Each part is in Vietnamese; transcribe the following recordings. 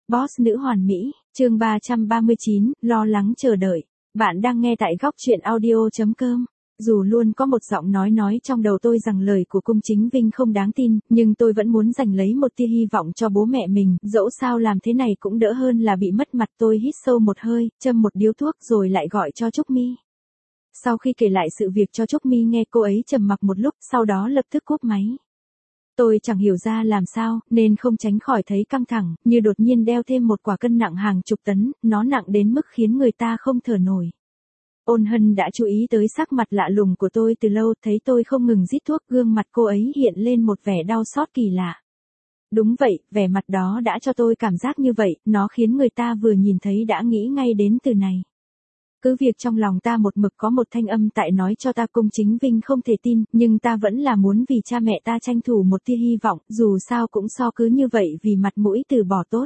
Boss nữ hoàn mỹ, chương 339, lo lắng chờ đợi. Bạn đang nghe tại góc truyện audio.com. Dù luôn có một giọng nói trong đầu tôi rằng lời của Cung Chính Vinh không đáng tin, nhưng tôi vẫn muốn giành lấy một tia hy vọng cho bố mẹ mình, dẫu sao làm thế này cũng đỡ hơn là bị mất mặt. Tôi hít sâu một hơi, châm một điếu thuốc rồi lại gọi cho Trúc My. Sau khi kể lại sự việc cho Trúc My nghe, cô ấy trầm mặc một lúc, sau đó lập tức cúp máy. Tôi chẳng hiểu ra làm sao, nên không tránh khỏi thấy căng thẳng, như đột nhiên đeo thêm một quả cân nặng hàng chục tấn, nó nặng đến mức khiến người ta không thở nổi. Ôn Hân đã chú ý tới sắc mặt lạ lùng của tôi từ lâu, thấy tôi không ngừng rít thuốc, gương mặt cô ấy hiện lên một vẻ đau xót kỳ lạ. Đúng vậy, vẻ mặt đó đã cho tôi cảm giác như vậy, nó khiến người ta vừa nhìn thấy đã nghĩ ngay đến từ này. Cứ việc trong lòng ta một mực có một thanh âm tại nói cho ta Cung Chính Vinh không thể tin, nhưng ta vẫn là muốn vì cha mẹ ta tranh thủ một tia hy vọng, dù sao cũng so cứ như vậy vì mặt mũi từ bỏ tốt.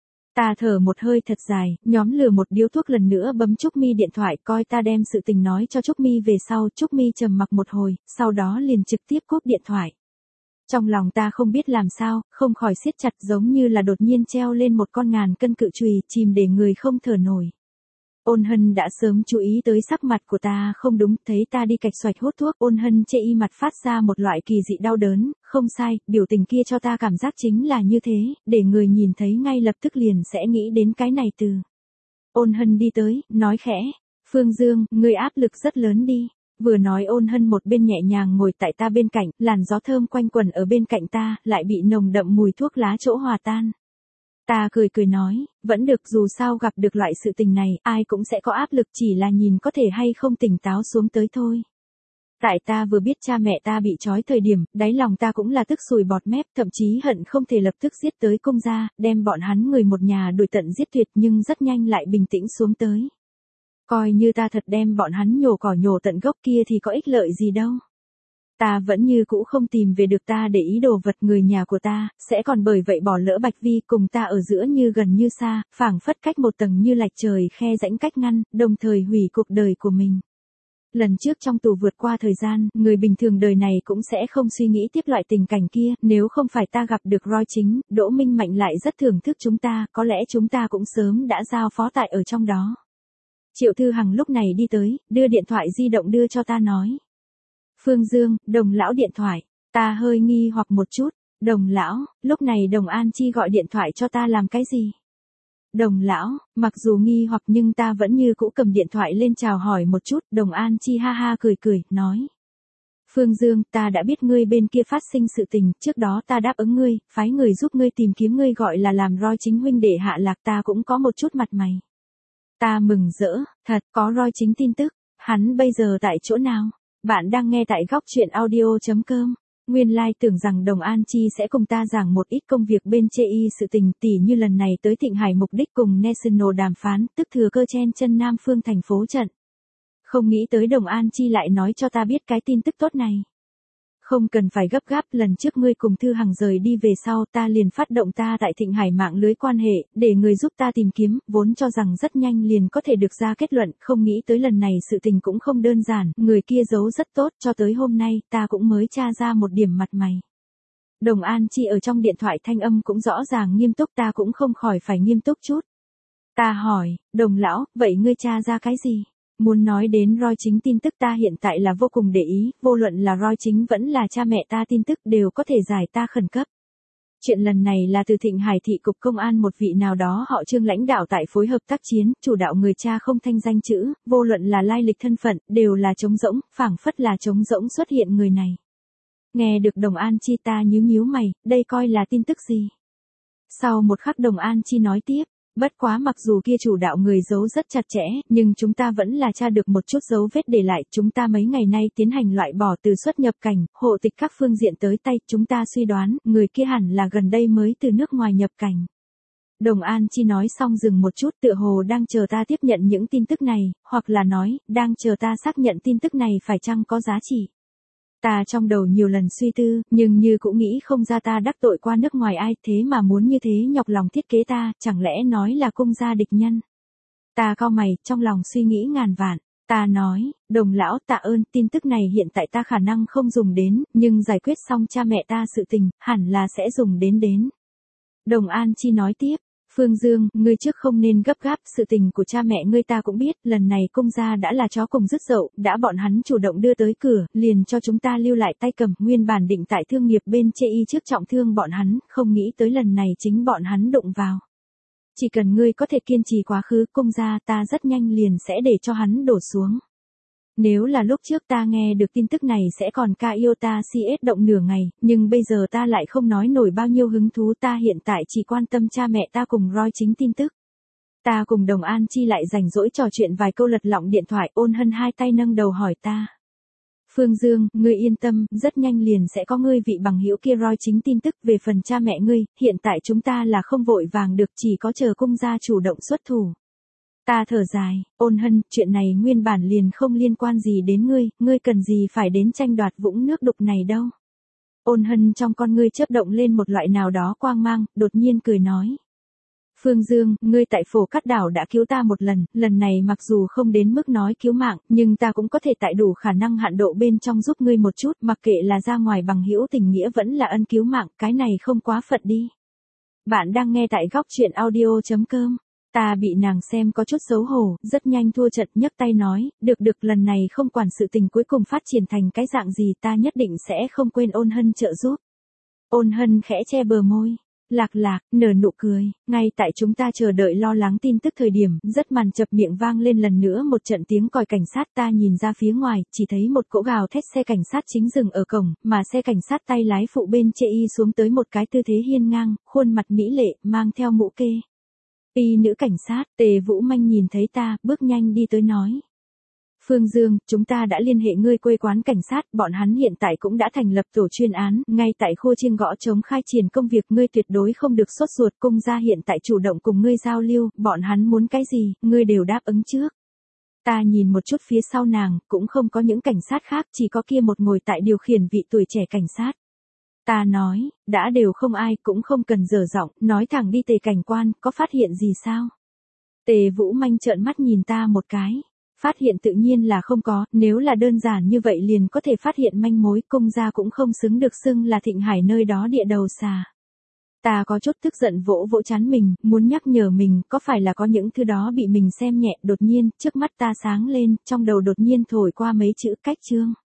Ta thở một hơi thật dài, nhóm lửa một điếu thuốc lần nữa bấm Trúc My điện thoại, coi ta đem sự tình nói cho Trúc My về sau. Trúc My trầm mặc một hồi, sau đó liền trực tiếp cúp điện thoại. Trong lòng ta không biết làm sao, không khỏi siết chặt, giống như là đột nhiên treo lên một con ngàn cân cự chùy, chìm để người không thở nổi. Ôn Hân đã sớm chú ý tới sắc mặt của ta không đúng, thấy ta đi cạch xoạch hút thuốc, Ôn Hân chê y mặt phát ra một loại kỳ dị đau đớn, không sai, biểu tình kia cho ta cảm giác chính là như thế, để người nhìn thấy ngay lập tức liền sẽ nghĩ đến cái này từ. Ôn Hân đi tới, nói khẽ, Phương Dương, ngươi áp lực rất lớn đi. Vừa nói Ôn Hân một bên nhẹ nhàng ngồi tại ta bên cạnh, làn gió thơm quanh quẩn ở bên cạnh ta, lại bị nồng đậm mùi thuốc lá chỗ hòa tan. Ta cười nói, vẫn được, dù sao gặp được loại sự tình này, ai cũng sẽ có áp lực, chỉ là nhìn có thể hay không tỉnh táo xuống tới thôi. Tại ta vừa biết cha mẹ ta bị trói thời điểm, đáy lòng ta cũng là tức sùi bọt mép, thậm chí hận không thể lập tức giết tới Cung gia, đem bọn hắn người một nhà đuổi tận giết tuyệt, nhưng rất nhanh lại bình tĩnh xuống tới. Coi như ta thật đem bọn hắn nhổ cỏ nhổ tận gốc kia thì có ích lợi gì đâu. Ta vẫn như cũ không tìm về được ta để ý đồ vật, người nhà của ta, sẽ còn bởi vậy bỏ lỡ Bạch Vi cùng ta ở giữa như gần như xa, phảng phất cách một tầng như lạch trời khe rãnh cách ngăn, đồng thời hủy cuộc đời của mình. Lần trước trong tù vượt qua thời gian, người bình thường đời này cũng sẽ không suy nghĩ tiếp loại tình cảnh kia, nếu không phải ta gặp được Roy Chính, Đỗ Minh Mạnh lại rất thưởng thức chúng ta, có lẽ chúng ta cũng sớm đã giao phó tại ở trong đó. Triệu Thư Hằng lúc này đi tới, đưa điện thoại di động đưa cho ta nói. Phương Dương, Đồng lão điện thoại. Ta hơi nghi hoặc một chút. Đồng lão, lúc này Đồng An Chi gọi điện thoại cho ta làm cái gì? Đồng lão, mặc dù nghi hoặc nhưng ta vẫn như cũ cầm điện thoại lên chào hỏi một chút. Đồng An Chi ha ha cười, nói. Phương Dương, ta đã biết ngươi bên kia phát sinh sự tình, trước đó ta đáp ứng ngươi, phái người giúp ngươi tìm kiếm ngươi gọi là làm Roy Chính huynh để hạ lạc, ta cũng có một chút mặt mày. Ta mừng rỡ, thật, có Roy Chính tin tức, hắn bây giờ tại chỗ nào? Bạn đang nghe tại góc truyện audio.com. Nguyên lai tưởng rằng Đồng An Chi sẽ cùng ta giảng một ít công việc bên chê y sự tình, tỉ như lần này tới Thịnh Hải mục đích cùng National đàm phán, tức thừa cơ chen chân Nam Phương thành phố trận. Không nghĩ tới Đồng An Chi lại nói cho ta biết cái tin tức tốt này. Không cần phải gấp gáp, lần trước ngươi cùng Thư Hằng rời đi về sau, ta liền phát động ta tại Thịnh Hải mạng lưới quan hệ, để người giúp ta tìm kiếm, vốn cho rằng rất nhanh liền có thể được ra kết luận, không nghĩ tới lần này sự tình cũng không đơn giản, người kia giấu rất tốt, cho tới hôm nay, ta cũng mới tra ra một điểm mặt mày. Đồng An Chi ở trong điện thoại thanh âm cũng rõ ràng nghiêm túc, ta cũng không khỏi phải nghiêm túc chút. Ta hỏi, Đồng lão, vậy ngươi tra ra cái gì? Muốn nói đến Roy Chính tin tức, ta hiện tại là vô cùng để ý, vô luận là Roy Chính vẫn là cha mẹ ta tin tức đều có thể giải ta khẩn cấp. Chuyện lần này là từ Thịnh Hải thị cục công an một vị nào đó họ Trương lãnh đạo tại phối hợp tác chiến, chủ đạo người cha không thanh danh chữ, vô luận là lai lịch thân phận, đều là trống rỗng, phảng phất là trống rỗng xuất hiện người này. Nghe được Đồng An Chi ta nhíu mày, đây coi là tin tức gì? Sau một khắc Đồng An Chi nói tiếp. Bất quá mặc dù kia chủ đạo người giấu rất chặt chẽ, nhưng chúng ta vẫn là tra được một chút dấu vết để lại, chúng ta mấy ngày nay tiến hành loại bỏ từ xuất nhập cảnh, hộ tịch các phương diện tới tay, chúng ta suy đoán, người kia hẳn là gần đây mới từ nước ngoài nhập cảnh. Đồng An Chi nói xong dừng một chút, tựa hồ đang chờ ta tiếp nhận những tin tức này, hoặc là nói, đang chờ ta xác nhận tin tức này phải chăng có giá trị. Ta trong đầu nhiều lần suy tư, nhưng như cũng nghĩ không ra ta đắc tội qua nước ngoài ai, thế mà muốn như thế nhọc lòng thiết kế ta, chẳng lẽ nói là Cung gia địch nhân. Ta cau mày, trong lòng suy nghĩ ngàn vạn. Ta nói, Đồng lão, tạ ơn, tin tức này hiện tại ta khả năng không dùng đến, nhưng giải quyết xong cha mẹ ta sự tình, hẳn là sẽ dùng đến. Đồng An Chi nói tiếp, Phương Dương, ngươi trước không nên gấp gáp, sự tình của cha mẹ ngươi ta cũng biết, lần này cung gia đã là chó cùng rứt dậu, đã bọn hắn chủ động đưa tới cửa, liền cho chúng ta lưu lại tay cầm, nguyên bản định tại thương nghiệp bên chê y trước trọng thương bọn hắn, không nghĩ tới lần này chính bọn hắn đụng vào. Chỉ cần ngươi có thể kiên trì quá khứ cung gia ta rất nhanh liền sẽ để cho hắn đổ xuống. Nếu là lúc trước ta nghe được tin tức này sẽ còn ca yêu ta CS động nửa ngày, nhưng bây giờ ta lại không nói nổi bao nhiêu hứng thú, ta hiện tại chỉ quan tâm cha mẹ ta cùng Roy chính tin tức. Ta cùng Đồng An Chi lại rảnh rỗi trò chuyện vài câu, lật lọng điện thoại, Ôn Hân hai tay nâng đầu hỏi ta. Phương Dương, ngươi yên tâm, rất nhanh liền sẽ có ngươi vị bằng hữu kia Roy chính tin tức. Về phần cha mẹ ngươi, hiện tại chúng ta là không vội vàng được, chỉ có chờ cung gia chủ động xuất thủ. Ta thở dài, Ôn Hân, chuyện này nguyên bản liền không liên quan gì đến ngươi cần gì phải đến tranh đoạt vũng nước đục này đâu. Ôn Hân trong con ngươi chớp động lên một loại nào đó quang mang, đột nhiên cười nói. Phương Dương, ngươi tại Phổ Cát Đảo đã cứu ta một lần này mặc dù không đến mức nói cứu mạng, nhưng ta cũng có thể tại đủ khả năng hạn độ bên trong giúp ngươi một chút, mặc kệ là ra ngoài bằng hữu tình nghĩa vẫn là ân cứu mạng, cái này không quá phận đi. Bạn đang nghe tại góc truyện audio.com. Ta bị nàng xem có chút xấu hổ, rất nhanh thua trận, nhấc tay nói, được lần này không quản sự tình cuối cùng phát triển thành cái dạng gì ta nhất định sẽ không quên Ôn Hân trợ giúp. Ôn Hân khẽ che bờ môi, lạc, nở nụ cười, ngay tại chúng ta chờ đợi lo lắng tin tức thời điểm, rất màn chập miệng vang lên lần nữa một trận tiếng còi cảnh sát, ta nhìn ra phía ngoài, chỉ thấy một cỗ gào thét xe cảnh sát chính dừng ở cổng, mà xe cảnh sát tay lái phụ bên chê y xuống tới một cái tư thế hiên ngang, khuôn mặt mỹ lệ, mang theo mũ kê. Y nữ cảnh sát, Tề Vũ Manh nhìn thấy ta, bước nhanh đi tới nói. Phương Dương, chúng ta đã liên hệ ngươi quê quán cảnh sát, bọn hắn hiện tại cũng đã thành lập tổ chuyên án, ngay tại khu Chiêng Gõ Trống khai triển công việc, ngươi tuyệt đối không được sốt ruột, cung gia hiện tại chủ động cùng ngươi giao lưu, bọn hắn muốn cái gì, ngươi đều đáp ứng trước. Ta nhìn một chút phía sau nàng, cũng không có những cảnh sát khác, chỉ có kia một ngồi tại điều khiển vị tuổi trẻ cảnh sát. Ta nói, đã đều không ai, cũng không cần dở giọng, nói thẳng đi Tề cảnh quan, có phát hiện gì sao? Tề Vũ Manh trợn mắt nhìn ta một cái. Phát hiện tự nhiên là không có, nếu là đơn giản như vậy liền có thể phát hiện manh mối, cung gia cũng không xứng được xưng là Thịnh Hải nơi đó địa đầu xà. Ta có chút tức giận vỗ vỗ trán mình, muốn nhắc nhở mình, có phải là có những thứ đó bị mình xem nhẹ, đột nhiên, trước mắt ta sáng lên, trong đầu đột nhiên thổi qua mấy chữ cách chương.